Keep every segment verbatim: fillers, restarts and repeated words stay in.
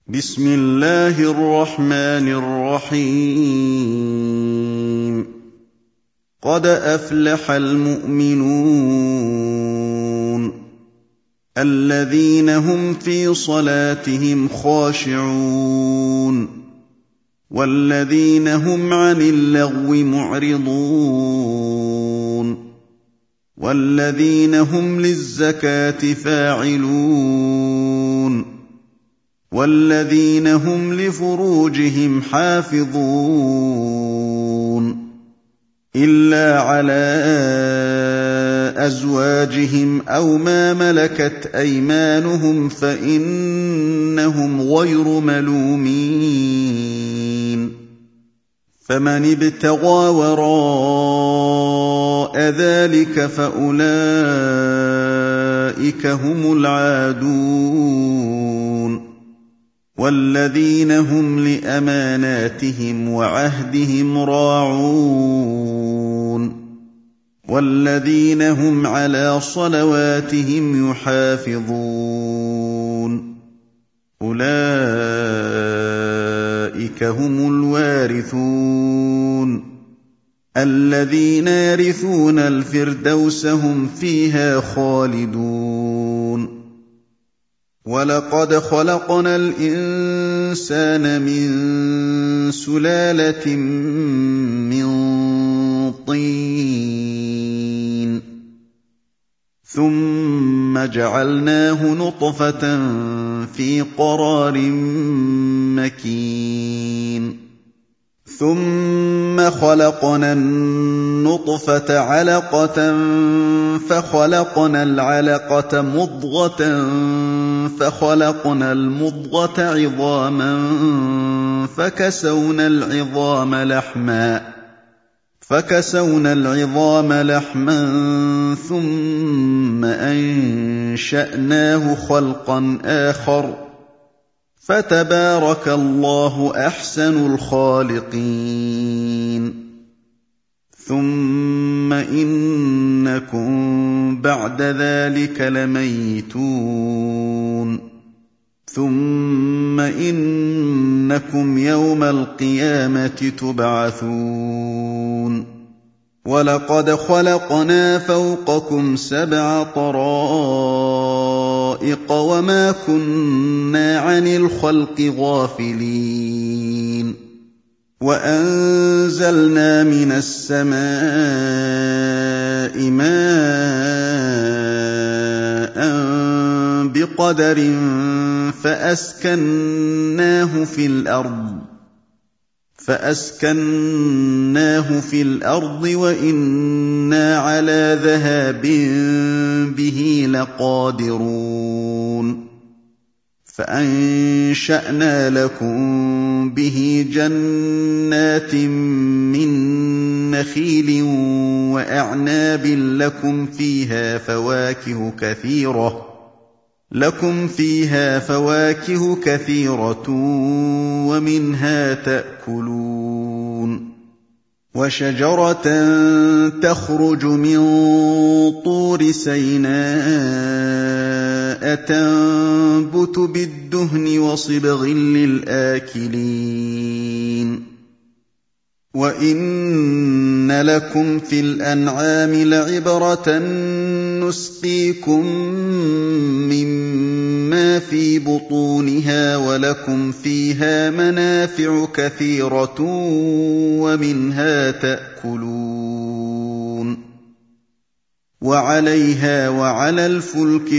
بسم الله الرحمن الرحيم قد أفلح المؤمنون الذين هم في صلاتهم خاشعون والذين هم عن اللغو معرضون والذين هم للزكاة فاعلون والذين هم لفروجهم حافظون إلا على أزواجهم أو ما ملكت أيمانهم فإنهم غير ملومين فمن ابتغى وراء ذلك فأولئك هم العادون والذين هم لأماناتهم وعهدهم راعون والذين هم على صلواتهم يحافظون أولئك هم الوارثون الذين يرثون الفردوس هم فيها خالدون ولقد خلقنا الإنسان من سلالة من طين ثم جعلناه نطفة في قرار مكين ثم خلقنا النطفة علقة فخلقنا العلقة مضغة فخلقنا المضغة عظاما فكسونا العظام لحما فكسونا العظام لحما ثم أنشأناه خلقا آخر فتبارك الله أحسن الخالقين ثم إنكم بعد ذلك لميتون ثم إنكم يوم القيامة تبعثون ولقد خلقنا فوقكم سبع طرائق وما كنا عن الخلق غافلين وأنزلنا من السماء ماء بقدر فأسكناه في الأرض فأسكناه في الأرض وإنا على ذهاب به لقادرون فأنشأنا لكم به جنات من نخيل وأعناب لكم فيها فواكه كثيرة لكم فيها فواكه كثيرة ومنها تأكلون وشجرة تخرج من طور سيناء تنبت بالدهن وصبغ للآكلين وإن لكم في الأنعام لعبرة نسقيكم مما في بطونها ولكم فيها منافع كثيرة ومنها تأكلون وعليها وعلى الفلك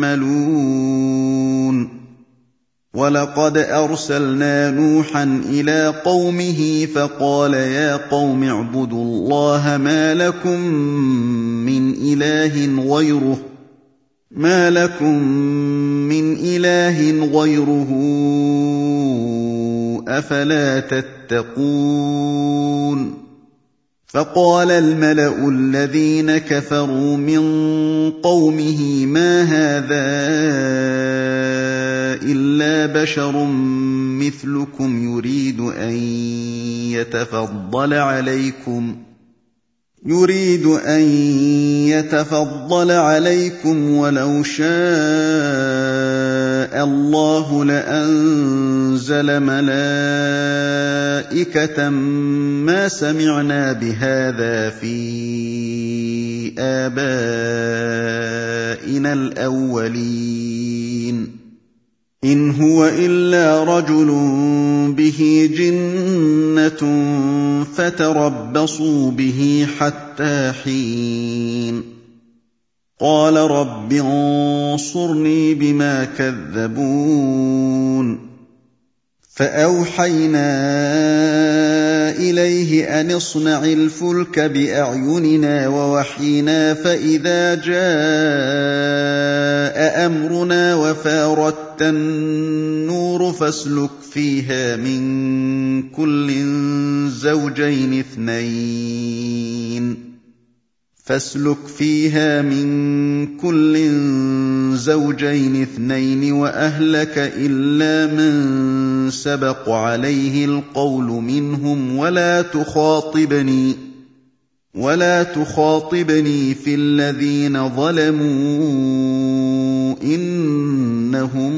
تحملون ولقد أرسلنا نوحا إلى قومه فقال يا قوم اعبدوا الله ما لكم من إله غيره ما لكم من إله غيره أفلا تتقون فقال الملأ الذين كفروا من قومه ما هذا إلا بشر مثلكم يريد أن يتفضل عليكم يريد أن يتفضل عليكم ولو شاء شَاءَ اللَّهُ لَأَنزَلَ مَلَائِكَةً مَّا سَمِعْنَا بِهَٰذَا فِي آبَائِنَا الْأَوَّلِينَ إِنْ هُوَ إِلَّا رَجُلٌ بِهِ جِنَّةٌ فَتَرَبَّصُوا بِهِ حَتَّىٰ حِينٍ قَالَ رَبِّ انصُرْنِي بِمَا كَذَّبُونِ فَأَوْحَيْنَا إِلَيْهِ أَنِ اصْنَعِ الْفُلْكَ بِأَعْيُنِنَا وَوَحْيِنَا فَإِذَا جَاءَ أَمْرُنَا وَفَارَتِ النُّورُ فَاسْلُكْ فِيهَا مِن كُلٍّ زَوْجَيْنِ اثْنَيْنِ فاسلك فيها من كل زوجين اثنين وأهلك إلا من سبق عليه القول منهم ولا تخاطبني ولا تخاطبني في الذين ظلموا إنهم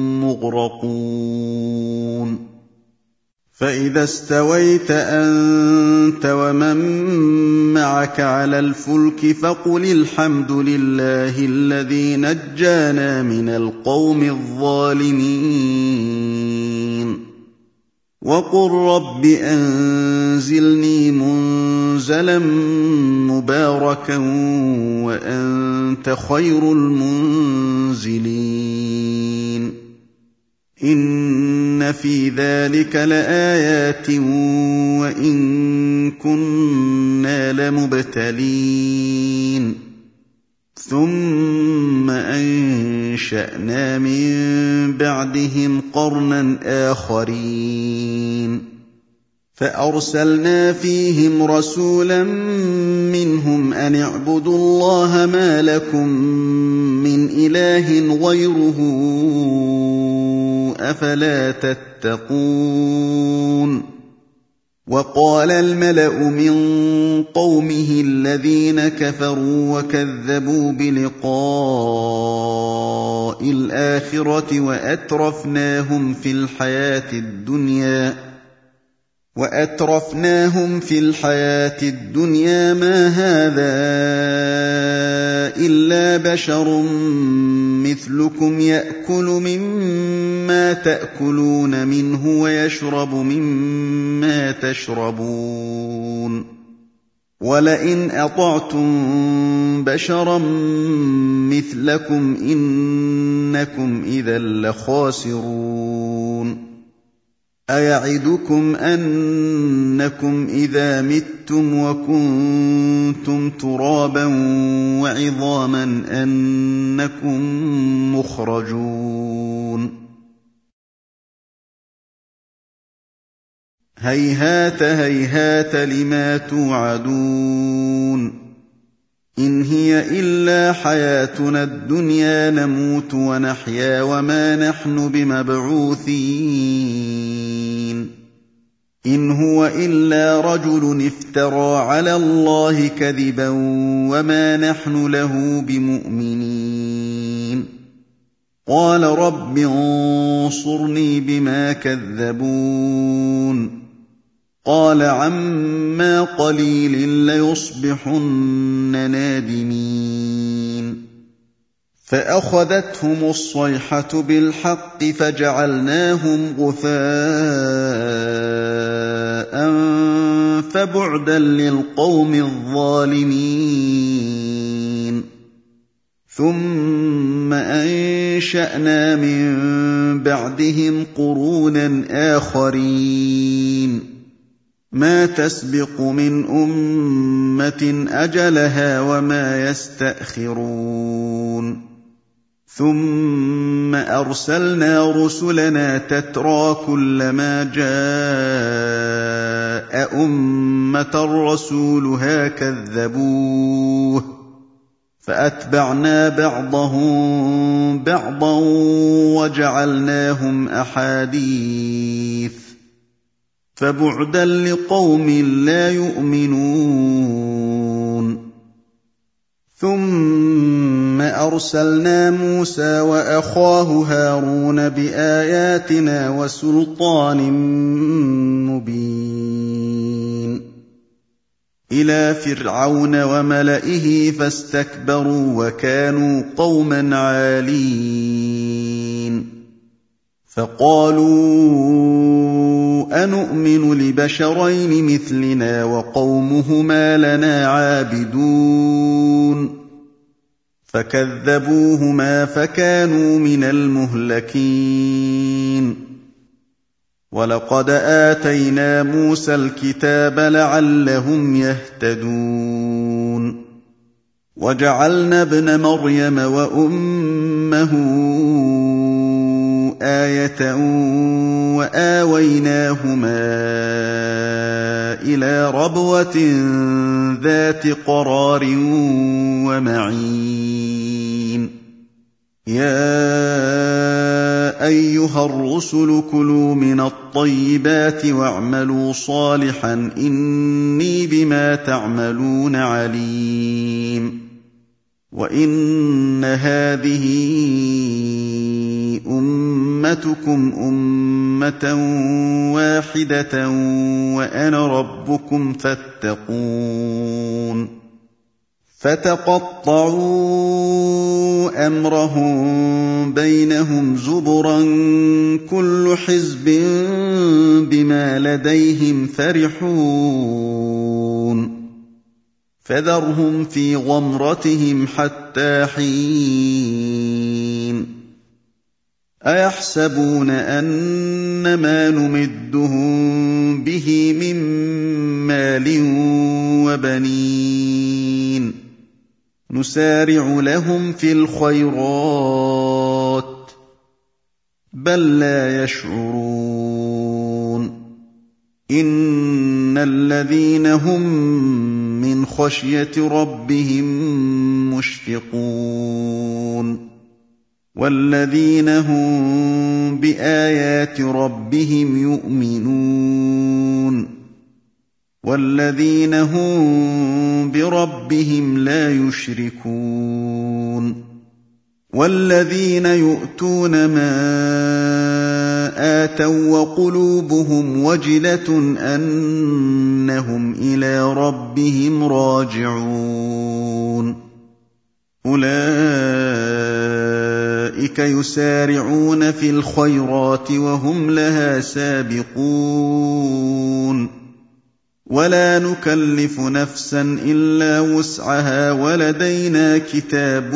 مغرقون فإذا استويت أنت ومن معك على الفلك فقل الحمد لله الذي نجانا من القوم الظالمين وقل رب أنزلني منزلا مباركا وأنت خير المنزلين إن في ذلك لآيات وإن كنا لمبتلين ثم أنشأنا من بعدهم قرنا آخرين فأرسلنا فيهم رسولا منهم أن اعبدوا الله ما لكم من إله غيره أفلا تتقون وقال الملأ من قومه الذين كفروا وكذبوا بلقاء الآخرة وأترفناهم في الحياة الدنيا وأترفناهم في الحياة الدنيا ما هذا إلا بشر مثلكم يأكل مما تأكلون منه ويشرب مما تشربون ولئن أطعتم بشرا مثلكم إنكم إذا لخاسرون أيعدكم أنكم إذا متم وكنتم ترابا وعظاما أنكم مخرجون هيهات هيهات لما توعدون إن هي إلا حياتنا الدنيا نموت ونحيا وما نحن بمبعوثين إن هو إلا رجل افترى على الله كذبا وما نحن له بمؤمنين قال رب انصرني بما كذبون قال عما قليل ليصبحن نادمين فأخذتهم الصيحة بالحق فجعلناهم غثاء فبعدا للقوم الظالمين ثم أنشأنا من بعدهم قرونا آخرين ما تسبق من أمة أجلها وما يستأخرون ثم أرسلنا رسلنا تترى كلما جاء أمة رسولها كذبوه فأتبعنا بعضهم بعضا وجعلناهم أحاديث فبعدا لقوم لا يؤمنون ثم أرسلنا موسى وأخاه هارون بآياتنا وسلطان مبين إلى فرعون وملئه فاستكبروا وكانوا قوما عالين فقالوا أنؤمن لبشرين مثلنا وقومهما لنا عابدون فكذبوهما فكانوا من المهلكين ولقد آتينا موسى الكتاب لعلهم يهتدون وجعلنا ابن مريم وأمه آية وآويناهما إلى ربوة ذات قرار ومعين يا أيها الرسل كلوا من الطيبات واعملوا صالحا إني بما تعملون عليم وإن هذه أمتكم أمة واحدة وأنا ربكم فاتقون فتقطعوا أمرهم بينهم زبرا كل حزب بما لديهم فرحون فذرهم في غمرتهم حتى حين أيحسبون أن ما نمدهم به من مال وبنين نسارع لهم في الخيرات بل لا يشعرون إن الذين هم من خشية ربهم مشفقون والذين هم بآيات ربهم يؤمنون والذين هم بربهم لا يشركون والذين يؤتون ما آتوا وقلوبهم وجلة أنهم إلى ربهم راجعون أولئك يسارعون في الخيرات وهم لها سابقون ولا نكلف نفسا إلا وسعها ولدينا كتاب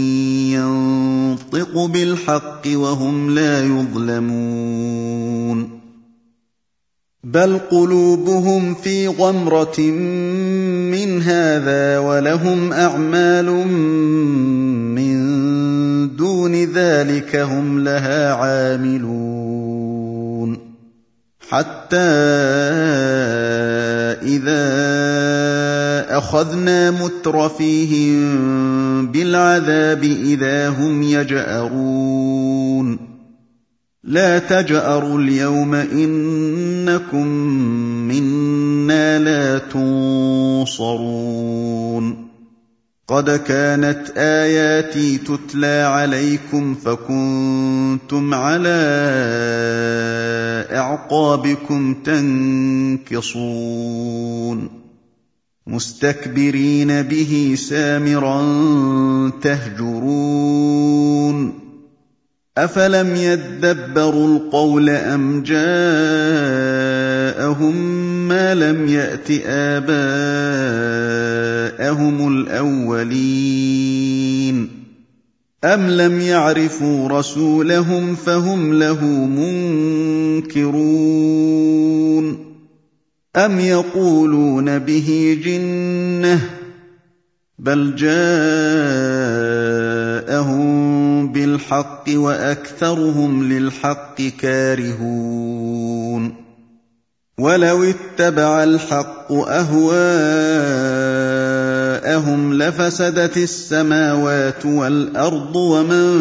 ينطق بالحق وهم لا يظلمون بل قلوبهم في غمرة من هذا ولهم أعمال من دون ذلك هم لها عاملون حتى إذا أخذنا مترفيهم بالعذاب إذا هم يجأرون لا تجأروا اليوم إنكم منا لا تنصرون قد كانت آياتي تتلى عليكم فكنتم على أعقابكم تنكصون مستكبرين به سامرا تهجرون أفلم يدبروا القول أم جاءهم ما لم يأت آباءهم الأولين أم لم يعرفوا رسولهم فهم له منكرون أم يقولون به جنة بل جاءهم بالحق وأكثرهم للحق كارهون ولو اتبع الحق أهواءهم لفسدت السماوات والأرض ومن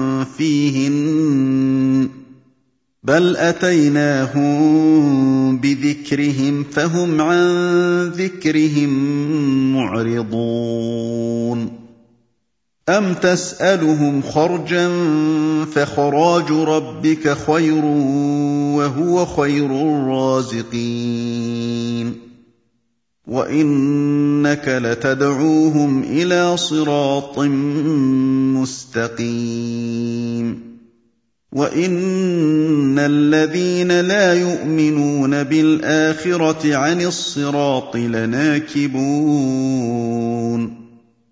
فيهن بل أتيناهم بذكرهم فهم عن ذكرهم معرضون أَمْ تَسْأَلُهُمْ خَرْجًا فَخَرَاجُ رَبِّكَ خَيْرٌ وَهُوَ خَيْرُ الرَّازِقِينَ وَإِنَّكَ لَتَدْعُوهُمْ إِلَىٰ صِرَاطٍ مُّسْتَقِيمٍ وَإِنَّ الَّذِينَ لَا يُؤْمِنُونَ بِالْآخِرَةِ عَنِ الصِّرَاطِ لَنَاكِبُونَ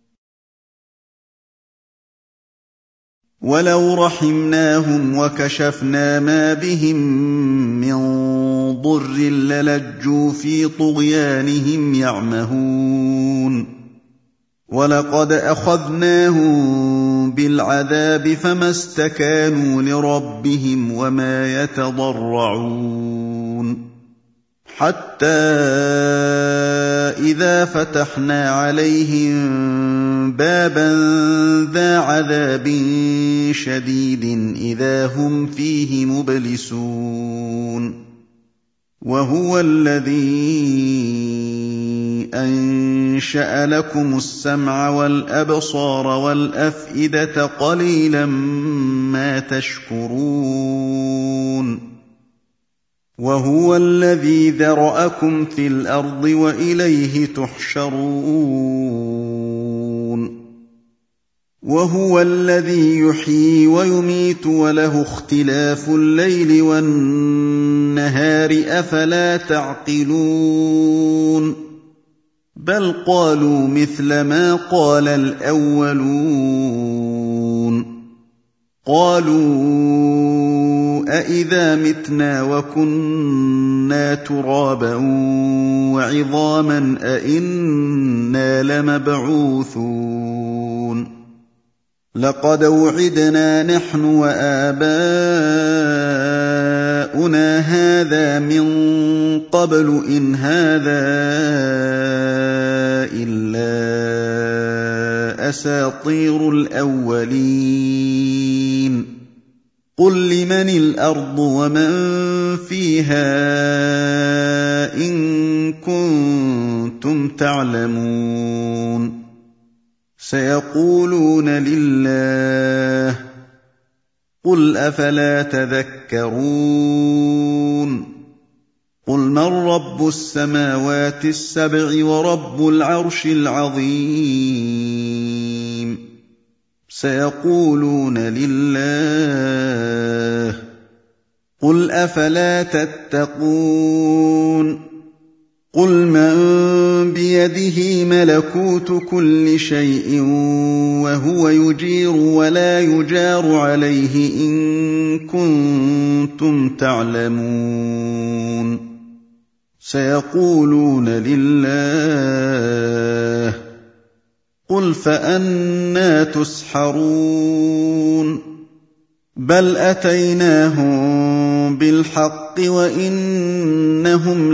وَلَوْ رَحِمْنَاهُمْ وَكَشَفْنَا مَا بِهِم مِّن ضُرٍّ لَّلَجُّوا فِي طُغْيَانِهِمْ يَعْمَهُونَ وَلَقَدْ أَخَذْنَاهُم بِالْعَذَابِ فَمَا اسْتَكَانُوا لِرَبِّهِمْ وَمَا يَتَضَرَّعُونَ حَتَّىٰ إِذَا فَتَحْنَا عَلَيْهِم بَابًا ذَا عَذَابٍ شَدِيدٍ إِذَا هُمْ فِيهِ مُبْلِسُونَ وَهُوَ الَّذِي أَنشَأَ لَكُمُ السَّمْعَ وَالْأَبْصَارَ وَالْأَفْئِدَةَ قَلِيلًا مَّا تَشْكُرُونَ وَهُوَ الَّذِي ذَرَأَكُمْ فِي الْأَرْضِ وَإِلَيْهِ تُحْشَرُونَ وَهُوَ الَّذِي يُحْيِي وَيُمِيتُ وَلَهُ اخْتِلَافُ اللَّيْلِ وَالنَّهَارِ ۚ أَفَلَا تَعْقِلُونَ بَلْ قَالُوا مِثْلَ مَا قَالَ الْأَوَّلُونَ قَالُوا أَإِذَا مِتْنَا وَكُنَّا تُرَابًا وَعِظَامًا أَإِنَّا لَمَبْعُوثُونَ لَقَدْ وُعِدْنَا نَحْنُ وَآبَاؤُنَا هَٰذَا مِن قَبْلُ إِنْ هَٰذَا إِلَّا أَسَاطِيرُ الْأَوَّلِينَ قُل لِّمَنِ الْأَرْضُ وَمَن فِيهَا إِن كُنتُمْ تَعْلَمُونَ سَيَقُولُونَ لِلَّهِ قُلْ أَفَلَا تَذَكَّرُونَ قُلْ مَن رَّبُّ السَّمَاوَاتِ السَّبْعِ وَرَبُّ الْعَرْشِ الْعَظِيمِ سَيَقُولُونَ لِلَّهِ قُلْ أَفَلَا تَتَّقُونَ قُلْ مَن بِيَدِهِ مَلَكُوتُ كُلِّ شَيْءٍ وَهُوَ يُجِيرُ وَلَا يُجَارُ عَلَيْهِ إِن كُنتُمْ تَعْلَمُونَ سَيَقُولُونَ لِلَّهِ قُلْ فَأَنَّىٰ تُسْحَرُونَ بَلْ أَتَيْنَاهُم بِالْحَقِّ وَإِنَّهُمْ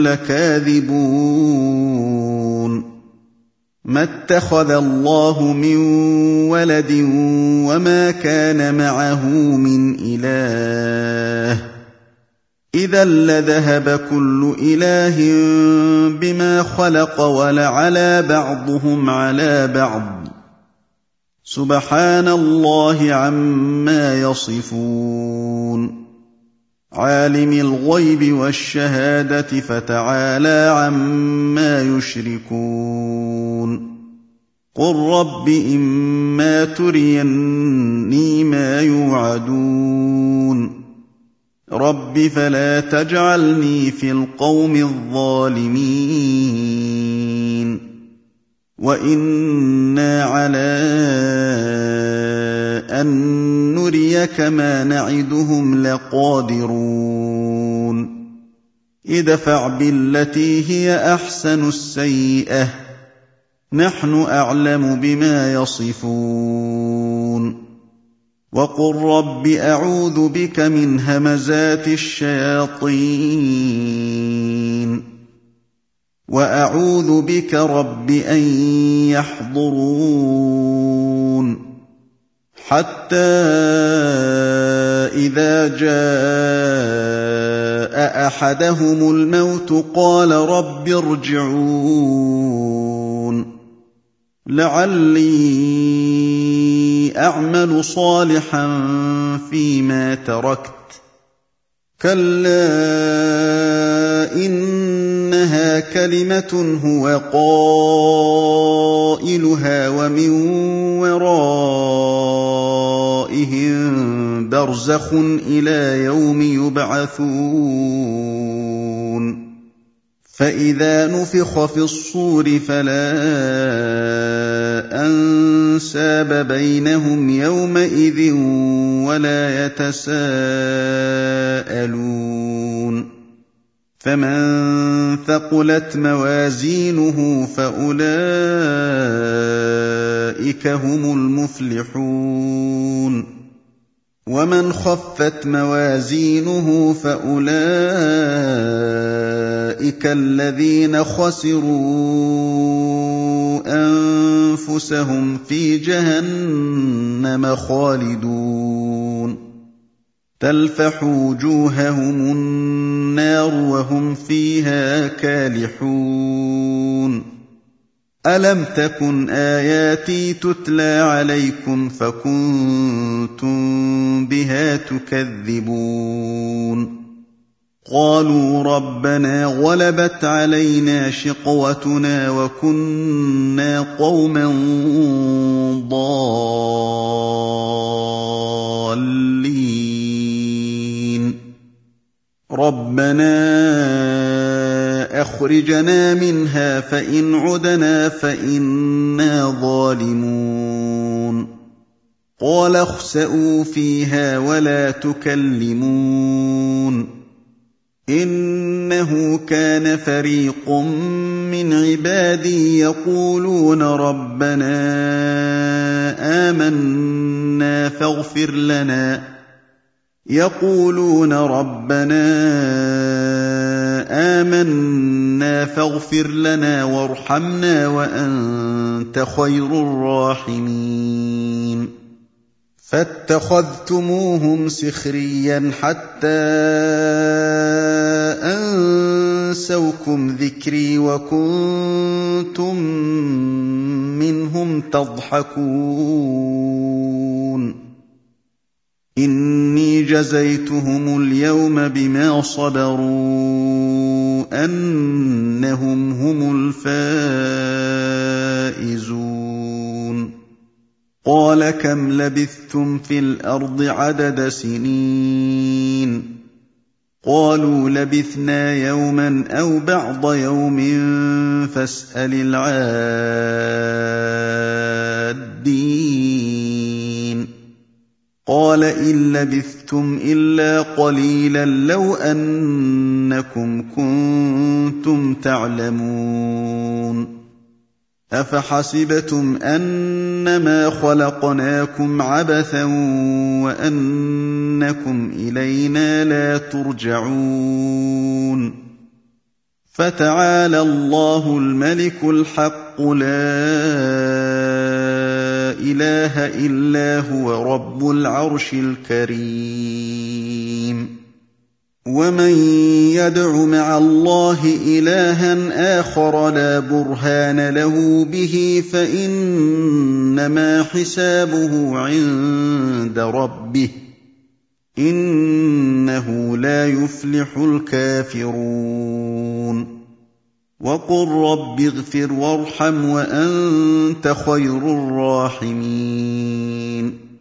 لَكَاذِبُونَ مَا اتَّخَذَ اللَّهُ مِن وَلَدٍ وَمَا كَانَ مَعَهُ مِنْ إِلَٰهٍ إِذًا لَّذَهَبَ كُلُّ إِلَٰهٍ بِمَا خَلَقَ وَلَعَلَا بَعْضُهُمْ عَلَىٰ بَعْضٍ سُبْحَانَ اللَّهِ عَمَّا يَصِفُونَ عَالِمِ الْغَيْبِ وَالشَّهَادَةِ فَتَعَالَىٰ عَمَّا يُشْرِكُونَ قُل رَّبِّ إِمَّا تُرِيَنِّي مَا يُوعَدُونَ رَبِّ فَلَا تَجْعَلْنِي فِي الْقَوْمِ الظَّالِمِينَ وَإِنَّا عَلَىٰ أَن نُّرِيَكَ مَا نَعِدُهُمْ لَقَادِرُونَ ادْفَعْ بِالَّتِي هِيَ أَحْسَنُ السَّيِّئَةَ نَحْنُ أَعْلَمُ بِمَا يَصِفُونَ وَقُل رَّبِّ أَعُوذُ بِكَ مِنْ هَمَزَاتِ الشَّيَاطِينِ وَأَعُوذُ بِكَ رَبِّ أَن يَحْضُرُونِ حَتَّىٰ إِذَا جَاءَ أَحَدَهُمُ الْمَوْتُ قَالَ رَبِّ ارْجِعُونِ لعلي أعمل صالحا فيما تركت كلا إنها كلمة هو قائلها ومن ورائهم برزخ إلى يوم يبعثون فإذا نفخ في الصور فلا أنساب بينهم يومئذ ولا يتساءلون فمن ثقلت موازينه فأولئك هم المفلحون ومن خفت موازينه فأولئك الذين خسروا أنفسهم في جهنم خالدون تلفح وجوههم النار وهم فيها كالحون ألم تكن آياتي تتلى عليكم فكنتم بها تكذبون قالوا ربنا غلبت علينا شقوتنا وكنا قوما ضالين ربنا أخرجنا منها فإن عدنا فإنا ظالمون قال اخسئوا فيها ولا تكلمون إنه كان فريق من عبادي يقولون ربنا آمنا فاغفر لنا يقولون ربنا آمنا فاغفر لنا وارحمنا وأنت خير الراحمين فاتخذتموهم سخريا حتى أنسوكم ذكري وكنتم منهم تضحكون إني جزيتهم اليوم بما صبروا أنهم هم الفائزون قال كم لبثتم في الأرض عدد سنين قالوا لبثنا يوما أو بعض يوم فاسأل العادين قال إن لبثتم إلا قليلا لو أنكم كنتم تعلمون أفحسبتم أنما خلقناكم عبثا وأنكم إلينا لا ترجعون فتعالى الله الملك الحق لا إله إلا هو رب العرش الكريم ومن يدع مع الله إلها آخر لا برهان له به فإنما حسابه عند ربه إنه لا يفلح الكافرون وقل رب اغفر وارحم وأنت خير الراحمين